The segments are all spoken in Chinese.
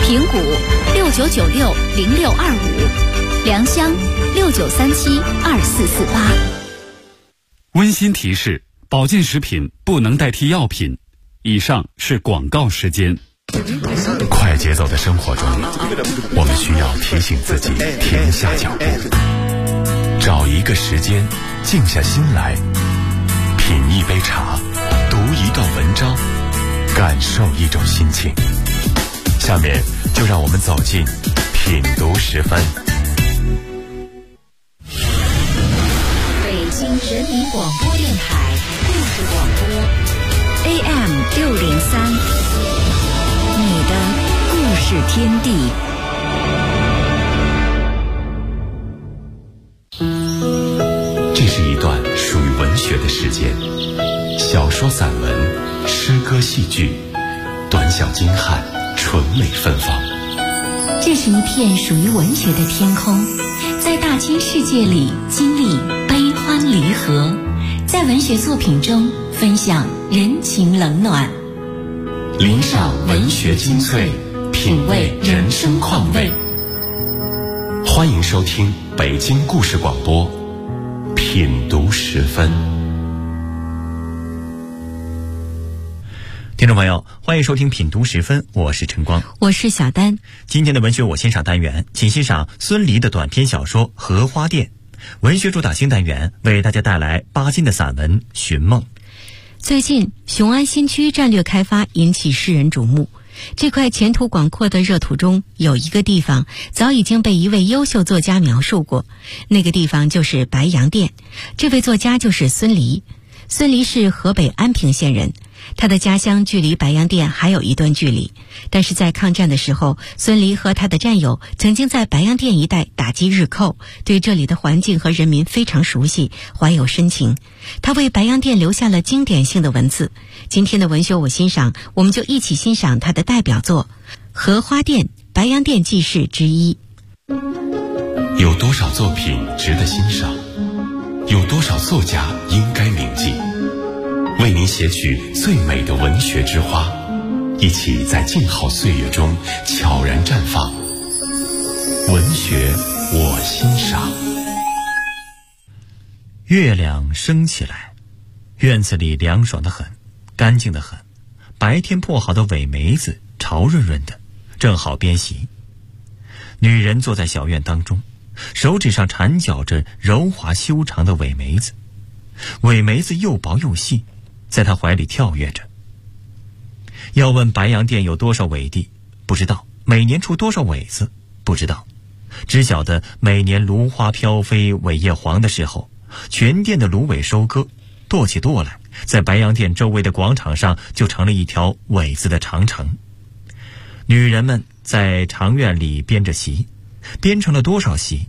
平谷69960625，良乡69372448。 温馨提示：保健食品不能代替药品。以上是广告时间。 快节奏的生活中，我们需要提醒自己停下脚步，找一个时间静下心来，品一杯茶，读一段文章，感受一种心情。下面就让我们走进品读10分。 北京人民广播电台故事广播 AM603，你的故事天地。 这是一段属于文学的时间，小说、散文、诗歌、戏剧，短小精悍，纯美芬芳。 这是一片属于文学的天空，在大千世界里经历悲欢离合，在文学作品中分享人情冷暖， 领赏文学精粹，品味人生况味。欢迎收听北京故事广播品读10分。 听众朋友，欢迎收听品读10分，我是陈光， 我是小丹。 今天的文学我欣赏单元，请欣赏孙犁的短篇小说《荷花店》。文学主打新单元为大家带来巴金的散文《寻梦》。 最近雄安新区战略开发引起世人瞩目，这块前途广阔的热土中有一个地方早已经被一位优秀作家描述过，那个地方就是白洋淀。这位作家就是孙犁。孙犁是河北安平县人，他的家乡距离白洋淀还有一段距离，但是在抗战的时候，孙犁和他的战友曾经在白洋淀一带打击日寇，对这里的环境和人民非常熟悉，怀有深情。他为白洋淀留下了经典性的文字。今天的文学我欣赏，我们就一起欣赏他的代表作《荷花店》，白洋淀记事之一。 有多少作品值得欣赏？有多少作家应该铭记？为您写取最美的文学之花，一起在静好岁月中悄然绽放。文学我欣赏。 月亮升起来，院子里凉爽得很，干净得很。白天破好的苇梅子潮润润的，正好编席。女人坐在小院当中，手指上缠绞着柔滑修长的苇梅子，苇梅子又薄又细，在她怀里跳跃着。要问白洋淀有多少苇地，不知道；每年出多少苇子，不知道。只晓得每年芦花飘飞苇叶黄的时候，全店的芦苇收割，垛起垛来，在白洋淀周围的广场上就成了一条苇子的长城。女人们在长院里编着席，编成了多少席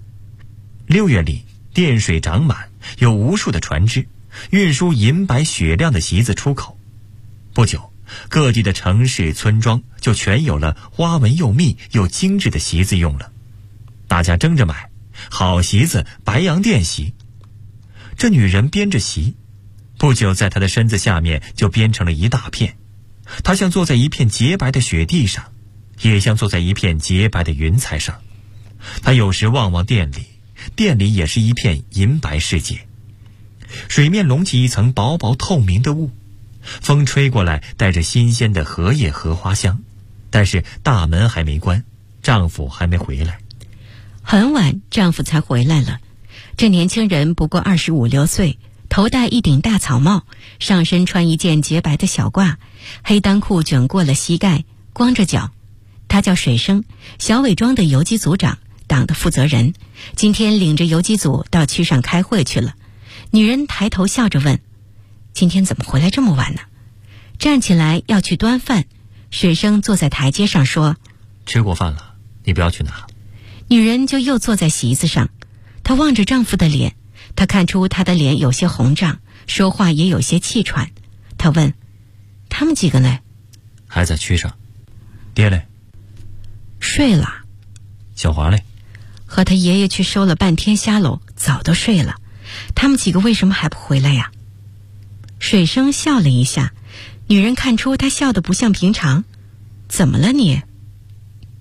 ？6月里淀水涨满，有无数的船只运输银白雪亮的席子出口。不久，各地的城市村庄就全有了花纹又密又精致的席子用了。大家争着买，好席子白洋淀席。这女人编着席，不久在她的身子下面就编成了一大片。她像坐在一片洁白的雪地上，也像坐在一片洁白的云彩上。她有时望望店里，店里也是一片银白世界。水面隆起一层薄薄透明的雾，风吹过来带着新鲜的荷叶荷花香。但是大门还没关，丈夫还没回来。 很晚丈夫才回来了。这年轻人不过25、6岁，头戴一顶大草帽，上身穿一件洁白的小褂，黑裆裤卷过了膝盖，光着脚。他叫水生，小伪庄的游击组长，党的负责人，今天领着游击组到区上开会去了。女人抬头笑着问：今天怎么回来这么晚呢？站起来要去端饭，水生坐在台阶上说： 吃过饭了，你不要去拿。 女人就又坐在席子上，她望着丈夫的脸，她看出他的脸有些红胀，说话也有些气喘。她问：他们几个呢？ 还在区上。爹嘞？ 睡了。 小华嘞？ 和他爷爷去收了半天虾篓，早都睡了。他们几个为什么还不回来呀？水生笑了一下，女人看出他笑得不像平常。怎么了你？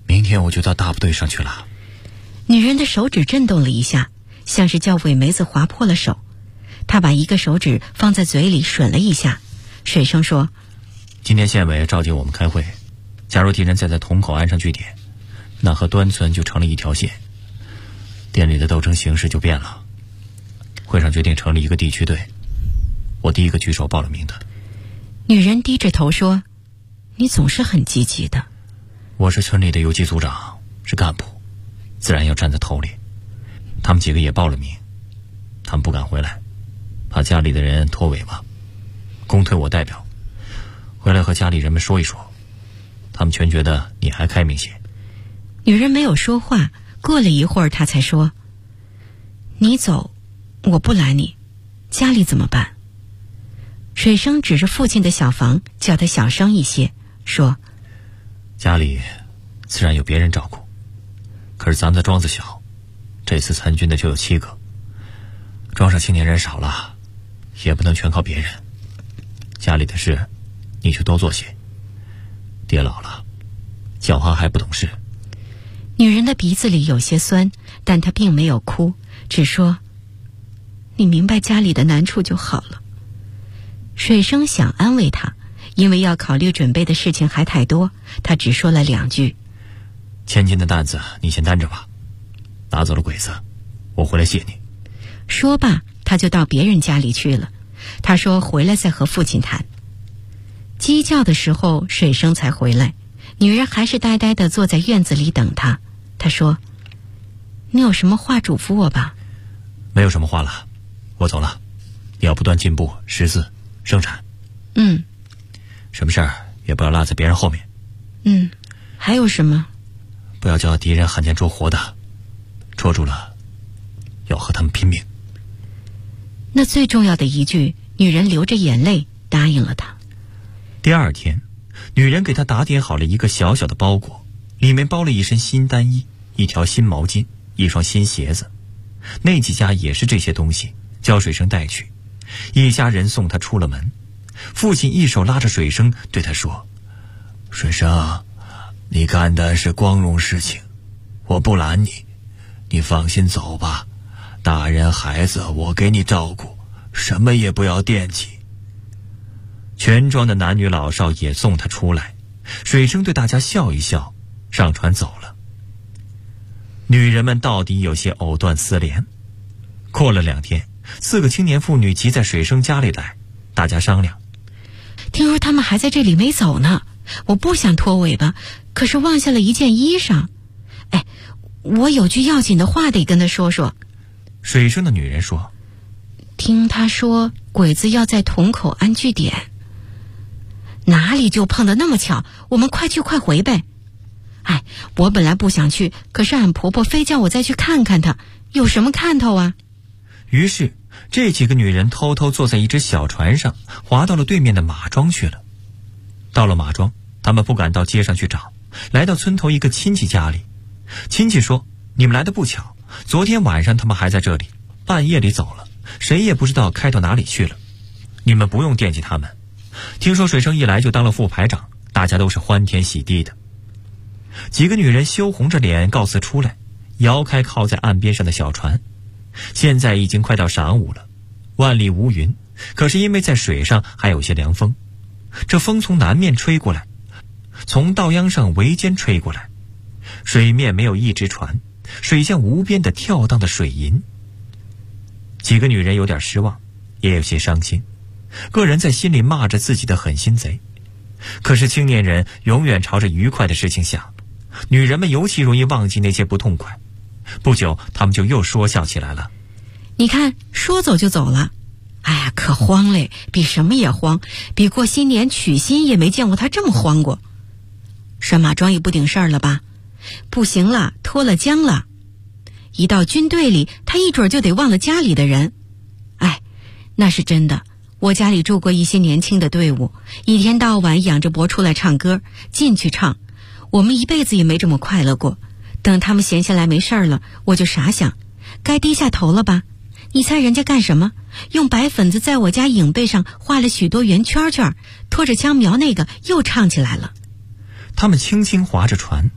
明天我就到大部队上去了。 女人的手指震动了一下，像是叫尾梅子划破了手。她把一个手指放在嘴里吮了一下。水生说： 今天县委召集我们开会，假如敌人再在潼口安上据点，那和端村就成了一条线，店里的斗争形势就变了。会上决定成立一个地区队，我第一个举手报了名的。 女人低着头说：你总是很积极的。 我是村里的游击组长，是干部，自然要站在头里。他们几个也报了名，他们不敢回来，怕家里的人拖尾巴，公推我代表回来和家里人们说一说。他们全觉得你还开明些。 女人没有说话，过了一会儿她才说：你走，我不拦你，家里怎么办？水生指着父亲的小房，叫他小声一些，说： 家里自然有别人照顾，可是咱们的庄子小，这次参军的就有7个，庄上青年人少了，也不能全靠别人。家里的事你就多做些，爹老了，狡猾还不懂事。 女人的鼻子里有些酸，但她并没有哭，只说：你明白家里的难处就好了。水生想安慰她，因为要考虑准备的事情还太多，他只说了2句： 千斤的担子你先担着吧，拿走了鬼子，我回来谢你。 说罢，他就到别人家里去了。他说回来再和父亲谈。鸡叫的时候，水生才回来，女人还是呆呆地坐在院子里等他。他说：你有什么话嘱咐我吧？ 没有什么话了，我走了。你要不断进步识字生产。什么事儿也不要落在别人后面。 还有什么？ 不要叫敌人汉奸捉活的，捉住了要和他们拼命。 那最重要的一句，女人流着眼泪答应了他。 第2天，女人给他打点好了一个小小的包裹，里面包了一身新单衣、一条新毛巾、一双新鞋子。那几家也是这些东西，叫水生带去。一家人送他出了门，父亲一手拉着水生对他说：水生，你干的是光荣事情，我不拦你，你放心走吧，大人孩子我给你照顾，什么也不要惦记。全庄的男女老少也送他出来，水生对大家笑一笑，上船走了。女人们到底有些藕断丝连。过了2天，4个青年妇女集在水生家里来，大家商量： 听说他们还在这里没走呢，我不想拖尾巴，可是忘下了一件衣裳。我有句要紧的话得跟他说说。 水生的女人说： 听他说鬼子要在潼口安据点。哪里就碰得那么巧，我们快去快回呗。我本来不想去，可是俺婆婆非叫我再去看看她，有什么看头啊？ 于是这几个女人偷偷坐在一只小船上，划到了对面的马庄去了。到了马庄，他们不敢到街上去找，来到村头一个亲戚家里。亲戚说：你们来的不巧，昨天晚上他们还在这里，半夜里走了，谁也不知道开到哪里去了。你们不用惦记他们。听说水生一来就当了副排长，大家都是欢天喜地的。几个女人羞红着脸告辞出来，摇开靠在岸边上的小船。现在已经快到晌午了，万里无云，可是因为在水上还有些凉风，这风从南面吹过来，从道央上桅间吹过来，水面没有一只船，水像无边的跳荡的水银。几个女人有点失望，也有些伤心，个人在心里骂着自己的狠心贼。可是青年人永远朝着愉快的事情想，女人们尤其容易忘记那些不痛快。不久他们就又说笑起来了。 你看，说走就走了。可慌嘞，比什么也慌，比过新年娶亲也没见过他这么慌过。上马庄也不顶事儿了吧？不行了，脱了缰了。一到军队里，他一准就得忘了家里的人。那是真的，我家里住过一些年轻的队伍，一天到晚仰着脖出来唱歌，进去唱，我们一辈子也没这么快乐过。等他们闲下来没事儿了，我就傻想，该低下头了吧？你猜人家干什么？用白粉子在我家影背上画了许多圆圈圈，拖着枪瞄那个，又唱起来了。 他们轻轻划着船，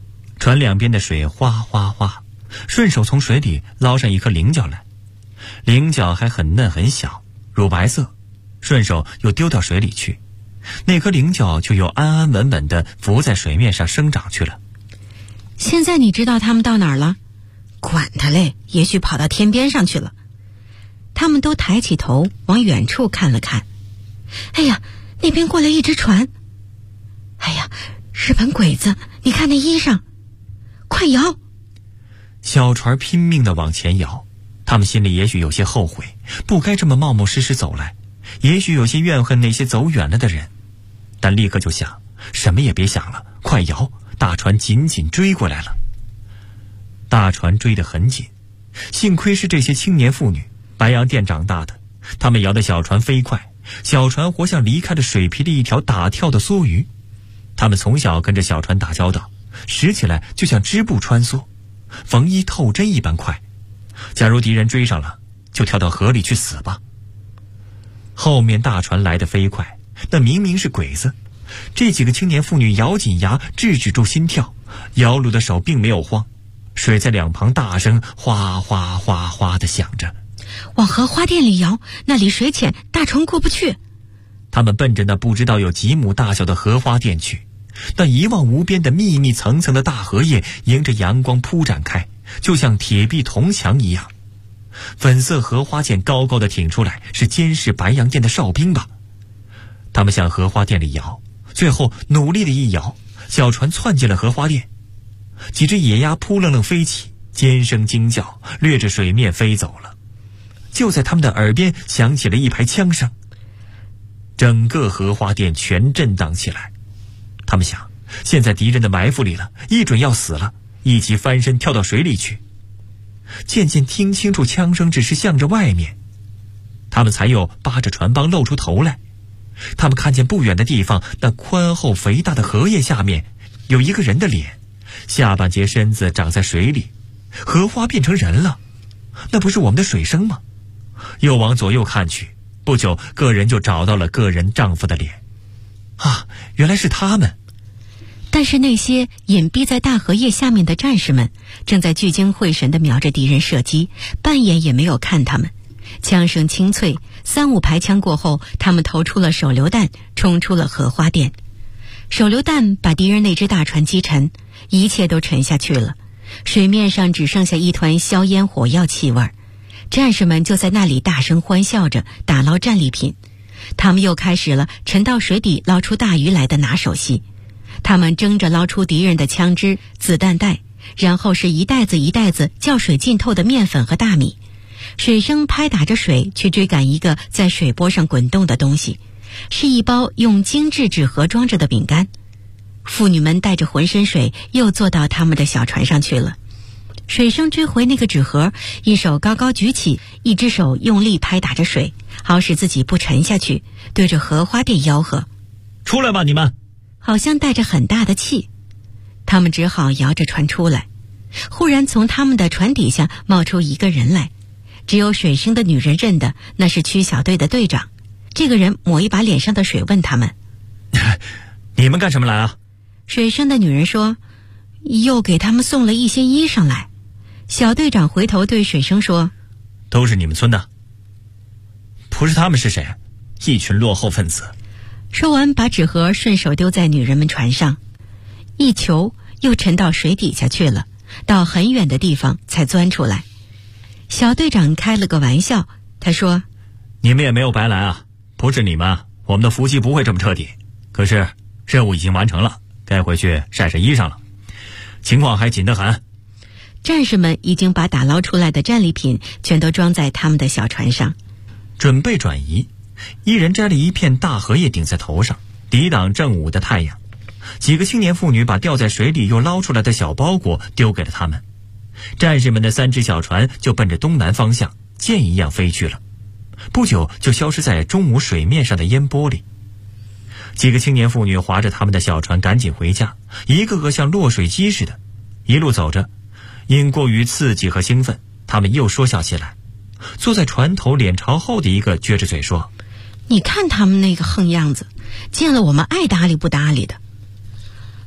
船两边的水哗哗哗，顺手从水里捞上一颗菱角来，菱角还很嫩很小，乳白色，顺手又丢到水里去，那颗菱角就又安安稳稳地浮在水面上生长去了。 现在你知道他们到哪儿了？管他嘞，也许跑到天边上去了。他们都抬起头往远处看了看。哎呀，那边过来一只船。哎呀，日本鬼子，你看那衣裳，快摇！ 小船拼命地往前摇，他们心里也许有些后悔，不该这么冒冒失失走来，也许有些怨恨那些走远了的人，但立刻就想，什么也别想了，快摇！大船紧紧追过来了。大船追得很紧，幸亏是这些青年妇女，白洋淀长大的，他们摇的小船飞快，小船活像离开了水皮的一条打跳的梭鱼。他们从小跟着小船打交道，使起来就像织布穿梭，缝衣透针一般快。假如敌人追上了，就跳到河里去死吧。后面大船来得飞快，那明明是鬼子。这几个青年妇女咬紧牙制止住心跳，摇橹的手并没有慌，水在两旁大声哗哗哗哗地响着。 往荷花店里摇，那里水浅，大船过不去。 他们奔着那不知道有几亩大小的荷花店去，那一望无边的密密层层的大荷叶迎着阳光铺展开，就像铁壁铜墙一样。粉色荷花剑高高的挺出来，是监视白洋淀的哨兵吧？他们向荷花店里摇，最后努力的一摇，小船窜进了荷花店。几只野鸭扑棱棱飞起，尖声惊叫，掠着水面飞走了。就在他们的耳边响起了一排枪声，整个荷花店全震荡起来。他们想，现在敌人的埋伏里了，一准要死了，一起翻身跳到水里去。渐渐听清楚枪声只是向着外面，他们才又扒着船帮露出头来。他们看见不远的地方，那宽厚肥大的荷叶下面有一个人的脸，下半截身子长在水里，荷花变成人了。那不是我们的水生吗？又往左右看去，不久个人就找到了个人丈夫的脸。啊，原来是他们。 但是那些隐蔽在大荷叶下面的战士们正在聚精会神地瞄着敌人射击，半眼也没有看他们。枪声清脆，3-5排枪过后，他们投出了手榴弹，冲出了荷花店。手榴弹把敌人那只大船击沉，一切都沉下去了，水面上只剩下一团硝烟火药气味。战士们就在那里大声欢笑着打捞战利品。他们又开始了沉到水底捞出大鱼来的拿手戏。他们争着捞出敌人的枪支、子弹袋，然后是一袋子一袋子叫水浸透的面粉和大米。水生拍打着水去追赶一个在水波上滚动的东西，是一包用精致纸盒装着的饼干。妇女们带着浑身水又坐到他们的小船上去了。水生追回那个纸盒，一手高高举起，一只手用力拍打着水，好使自己不沉下去，对着荷花店吆喝： 出来吧你们！ 好像带着很大的气。他们只好摇着船出来。忽然从他们的船底下冒出一个人来，只有水生的女人认得，那是驱小队的队长。这个人抹一把脸上的水，问他们： 你们干什么来啊？ 水生的女人说：又给他们送了一些衣裳来。小队长回头对水生说： 都是你们村的。不是他们是谁？一群落后分子。 说完把纸盒顺手丢在女人们船上，一球又沉到水底下去了，到很远的地方才钻出来。小队长开了个玩笑，他说： 你们也没有白来啊，不是你们，我们的伏击不会这么彻底。可是任务已经完成了，该回去晒晒衣裳了，情况还紧得很。 战士们已经把打捞出来的战利品全都装在他们的小船上， 准备转移。一人摘了一片大荷叶顶在头上，抵挡正午的太阳。几个青年妇女把掉在水里又捞出来的小包裹丢给了他们。战士们的3只小船就奔着东南方向箭一样飞去了，不久就消失在中午水面上的烟波里。几个青年妇女划着他们的小船赶紧回家，一个个像落水鸡似的。一路走着，因过于刺激和兴奋，他们又说笑起来。坐在船头脸朝后的一个撅着嘴说：你看他们那个横样子，见了我们爱搭理不搭理的。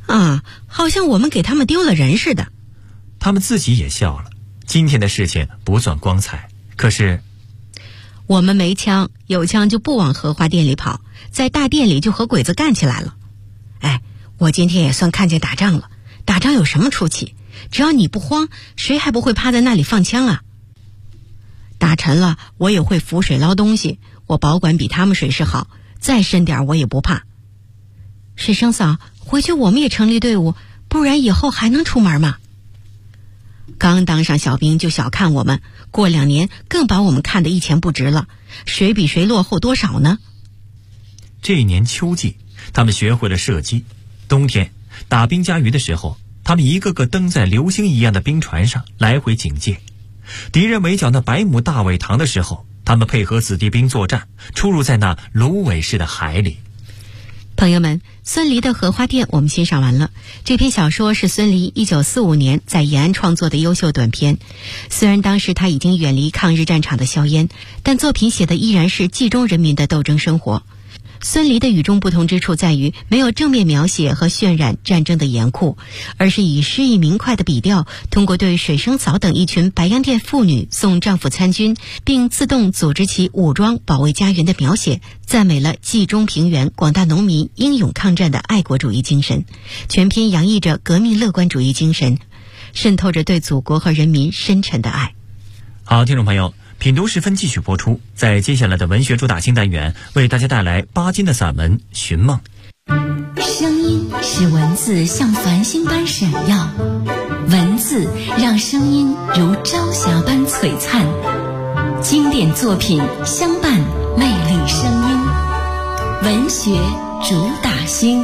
啊，好像我们给他们丢了人似的。 他们自己也笑了。今天的事情不算光彩，可是我们没枪，有枪就不往荷花店里跑，在大店里就和鬼子干起来了。哎，我今天也算看见打仗了。打仗有什么出奇？只要你不慌，谁还不会趴在那里放枪啊？打沉了，我也会浮水捞东西，我保管比他们水势好，再深点我也不怕。水生嫂，回去我们也成立队伍，不然以后还能出门吗？刚当上小兵就小看我们，过2年更把我们看得一钱不值了，谁比谁落后多少呢？ 这一年秋季，他们学会了射击。冬天打兵加鱼的时候，他们一个个登在流星一样的冰船上来回警戒。敌人围剿那百亩大苇塘的时候，他们配合子弟兵作战，出入在那芦苇似的海里。 朋友们，孙犁的荷花店我们欣赏完了。这篇小说是孙犁1945年在延安创作的优秀短篇。虽然当时他已经远离抗日战场的硝烟，但作品写的依然是冀中人民的斗争生活。孙犁的与众不同之处在于没有正面描写和渲染战争的严酷，而是以诗意明快的笔调，通过对水生嫂等一群白洋淀妇女送丈夫参军并自动组织其武装保卫家园的描写，赞美了冀中平原广大农民英勇抗战的爱国主义精神。全篇洋溢着革命乐观主义精神，渗透着对祖国和人民深沉的爱。 好，听众朋友，品读时分继续播出。在接下来的文学主打新单元，为大家带来巴金的散文《寻梦》。 声音使文字像繁星般闪耀，文字让声音如朝霞般璀璨。经典作品相伴魅力声音，文学主打星。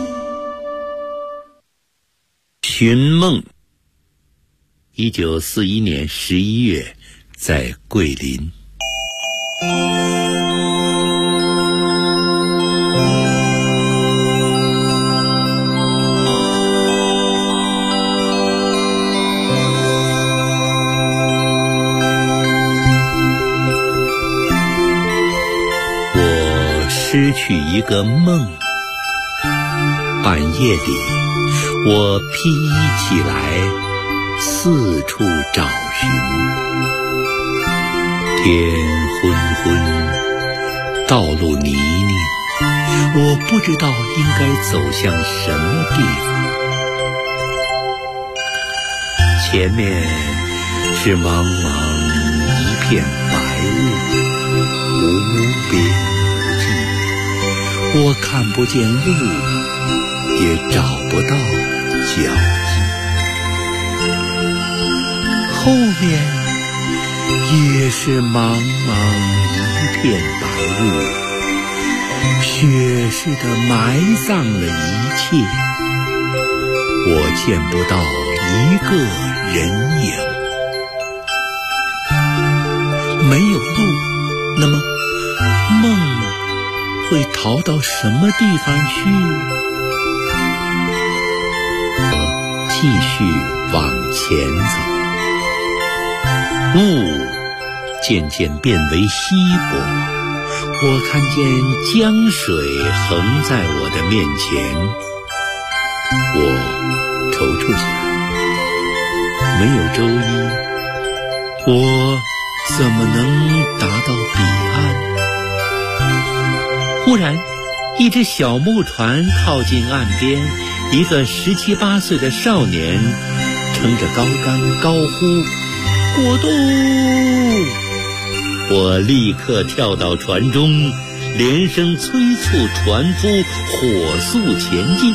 寻梦，1941年11月，在桂林。我失去一个梦，半夜里我披衣起来，四处找寻。天昏昏，道路泥泞，我不知道应该走向什么地方。前面是茫茫一片白雾，无边无际，我看不见路，也找不到脚迹。后面也是茫茫一片白雾，雪似的埋葬了一切，我见不到一个人影。没有路，那么梦会逃到什么地方去？我继续往前走。雾渐渐变为稀薄，我看见江水横在我的面前，我踌躇起来。没有舟衣，我怎么能达到彼岸？忽然，一只小木船靠近岸边，一个17、18岁的少年撑着高杆高呼：果冻！我立刻跳到船中，连声催促船夫火速前进。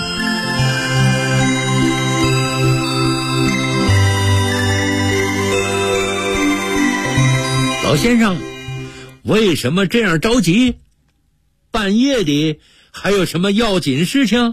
老先生，为什么这样着急？半夜里还有什么要紧事情？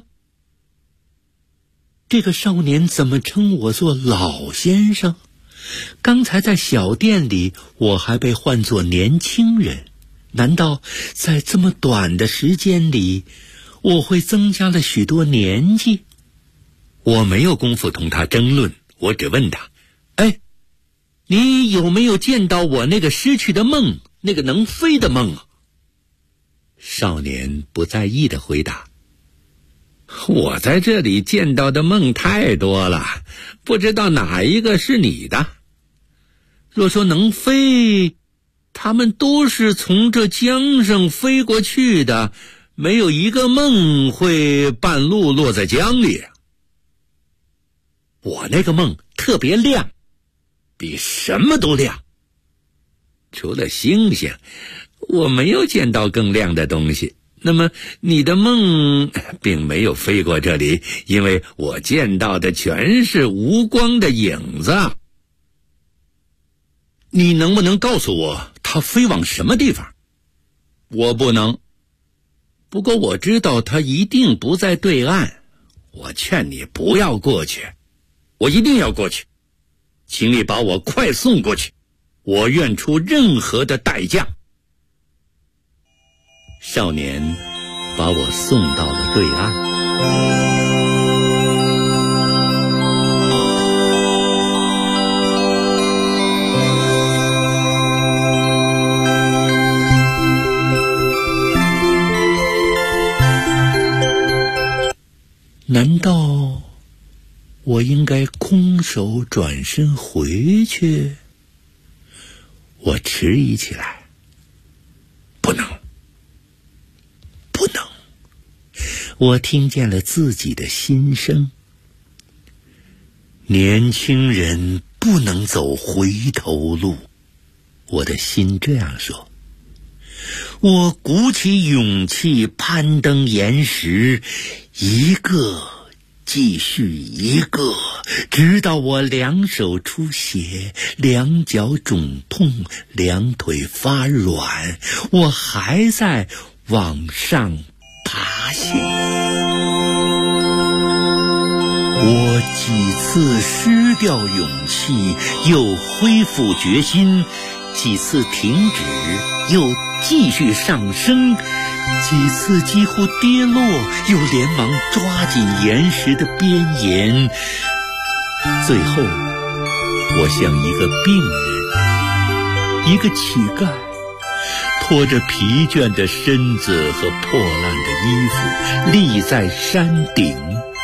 这个少年怎么称我做老先生？刚才在小店里，我还被唤作年轻人，难道在这么短的时间里，我会增加了许多年纪？我没有功夫同他争论，我只问他：哎，你有没有见到我那个失去的梦，那个能飞的梦啊？少年不在意地回答： 我在这里见到的梦太多了，不知道哪一个是你的。若说能飞，他们都是从这江上飞过去的，没有一个梦会半路落在江里。我那个梦特别亮，比什么都亮。除了星星，我没有见到更亮的东西。那么你的梦并没有飞过这里，因为我见到的全是无光的影子。你能不能告诉我它飞往什么地方？我不能。不过我知道它一定不在对岸。我劝你不要过去。我一定要过去，请你把我快送过去，我愿出任何的代价。少年把我送到了对岸。难道我应该空手转身回去？我迟疑起来。不能。我听见了自己的心声。年轻人不能走回头路，我的心这样说。我鼓起勇气攀登岩石，一个继续一个，直到我两手出血，两脚肿痛，两腿发软，我还在往上爬行。我几次失掉勇气，又恢复决心，几次停止，又继续上升，几次几乎跌落，又连忙抓紧岩石的边沿。最后，我像一个病人，一个乞丐，拖着疲倦的身子和破烂的衣服，立在山顶。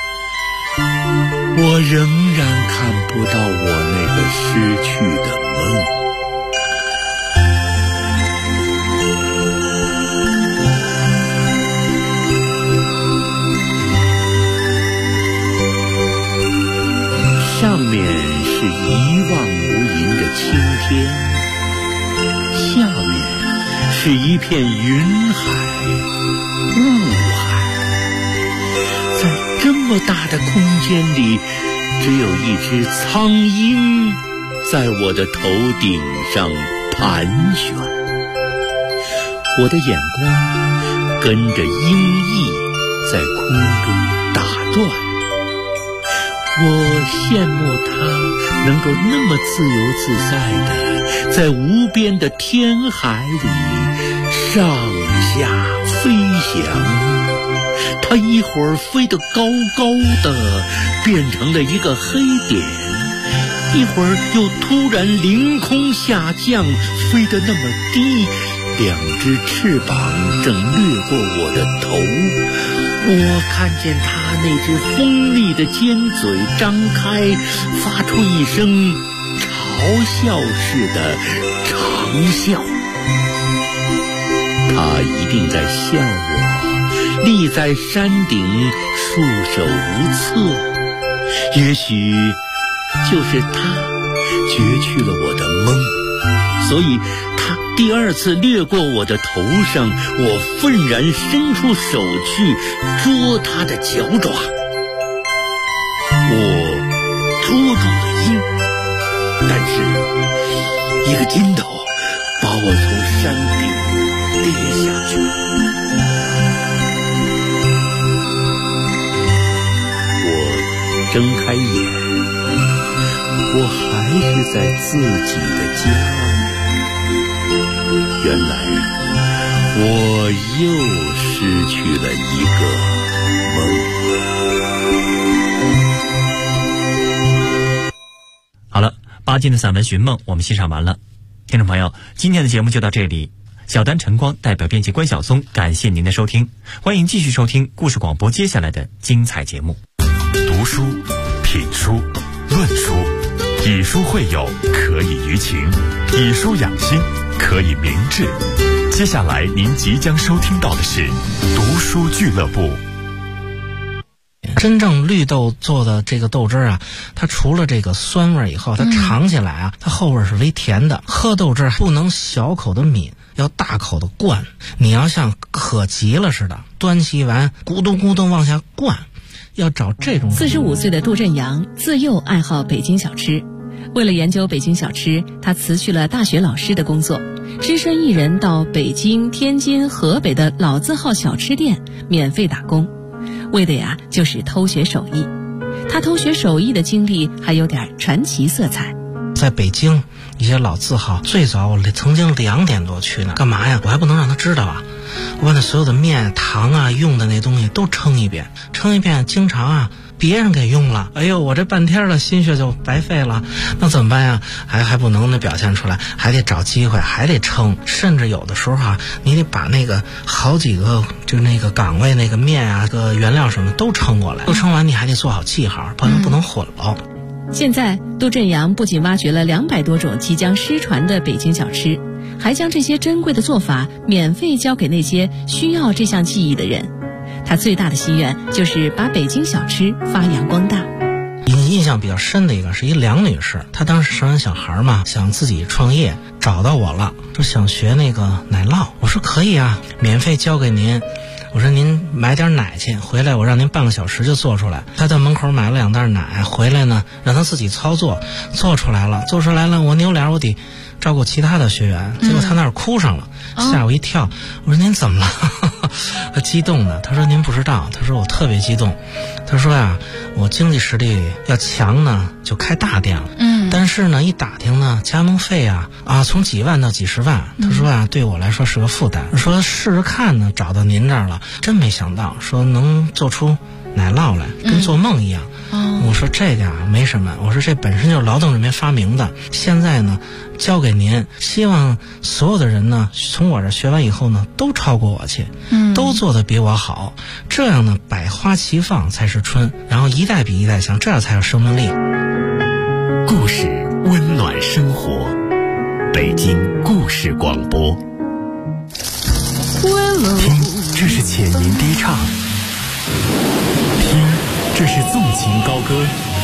我仍然看不到我那个失去的梦。上面是一望无垠的青天，下面是一片云海、雾海。在这么大的空间里，只有一只苍鹰在我的头顶上盘旋。我的眼光跟着鹰翼在空中打转。我羡慕它能够那么自由自在的在无边的天海里上下飞翔。它一会儿飞得高高的，变成了一个黑点，一会儿又突然凌空下降，飞得那么低，两只翅膀正掠过我的头。我看见它那只锋利的尖嘴张开，发出一声嘲笑似的长啸。它一定在笑我，立在山顶束手无策。也许就是它攫去了我的梦，所以它第二次掠过我的头上，我愤然伸出手去捉它的脚爪。我捉住了鹰，但是一个筋斗把我从山顶跌下去。我睁开眼，我还是在自己的家里。原来我又失去了一个梦。 好了，巴金的散文《寻梦》我们欣赏完了。听众朋友，今天的节目就到这里。 小丹晨光代表编辑关晓松，感谢您的收听，欢迎继续收听故事广播接下来的精彩节目。 读书、品书、论书，以书会友，可以娱情；以书养心，可以明志。接下来您即将收听到的是读书俱乐部。 真正绿豆做的这个豆汁啊，它除了这个酸味以后，它尝起来啊，它后味是微甜的。喝豆汁不能小口的抿，要大口的灌。你要像渴急了似的，端起完咕咚咕咚往下灌，要找这种。 45岁的杜振阳自幼爱好北京小吃，为了研究北京小吃，他辞去了大学老师的工作，只身一人到北京、天津、河北的老字号小吃店免费打工，为的呀就是偷学手艺。他偷学手艺的经历还有点传奇色彩。 在北京一些老字号，最早我曾经2点多去呢，干嘛呀？我还不能让他知道啊！我把那所有的面、糖啊、用的那东西都称一遍，经常啊别人给用了，哎呦，我这半天的心血就白费了，那怎么办呀？还不能表现出来，还得找机会，还得称，甚至有的时候啊，你得把那个好几个就那个岗位那个面啊、个原料什么都称过来，都称完你还得做好记号，不能混了。 现在杜振阳不仅挖掘了200多种即将失传的北京小吃，还将这些珍贵的做法免费教给那些需要这项技艺的人。他最大的心愿就是把北京小吃发扬光大。 印象比较深的一个是一梁女士，她当时生完小孩嘛，想自己创业，找到我了，说想学那个奶酪。我说可以啊，免费教给您。我说您买点奶去，回来我让您半个小时就做出来。他在门口买了2袋奶，回来呢让他自己操作，做出来了，我扭脸我得照顾其他的学员，结果他那儿哭上了，吓我一跳。我说您怎么了？他激动的，他说您不知道，他说我特别激动，他说呀，我经济实力要强呢就开大店了，但是呢一打听呢加盟费啊从几万到几十万，他说啊对我来说是个负担，说试试看呢，找到您这儿了，真没想到说能做出奶酪来，跟做梦一样。我说这个没什么，我说这本身就是劳动人民发明的，现在呢交给您，希望所有的人呢从我这学完以后呢都超过我去，都做得比我好，这样呢百花齐放才是春，然后一代比一代强，这样才有生命力。 故事温暖生活，北京故事广播。听，这是浅吟低唱；听，这是纵情高歌；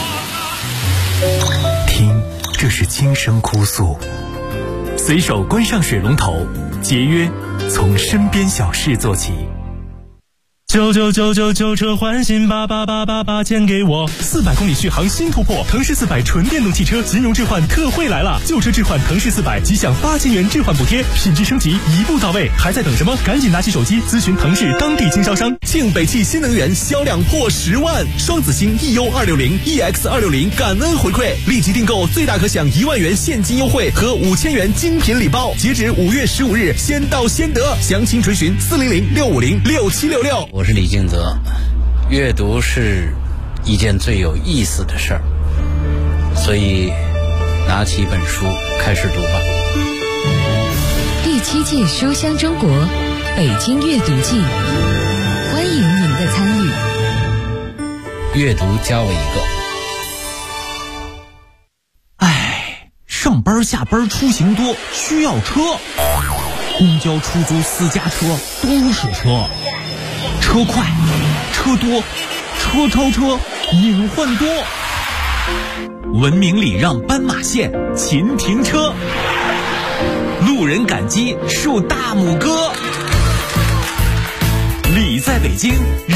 听，这是轻声哭诉。随手关上水龙头，节约从身边小事做起。 999旧车换新88888钱给我，400公里续航新突破，腾势400纯电动汽车金融置换特惠来了，旧车置换腾势400即享8000元置换补贴，品质升级一步到位，还在等什么？赶紧拿起手机咨询腾势当地经销商。 庆北汽新能源销量破10万，双子星 EU260、EX260 感恩回馈，立即订购最大可享1万元现金优惠和5000元精品礼包，截止5月15日，先到先得，详情垂询400-650-6766。 我是李敬泽，阅读是一件最有意思的事儿，所以拿起一本书开始读吧。 第7届书香中国北京阅读季，欢迎您的参与。 阅读加我一个。上班下班出行多，需要车，公交、出租、私家车都是车。车快，车多，车超车，隐患多。文明礼让斑马线，勤停车。路人感激，竖大拇哥。礼在北京。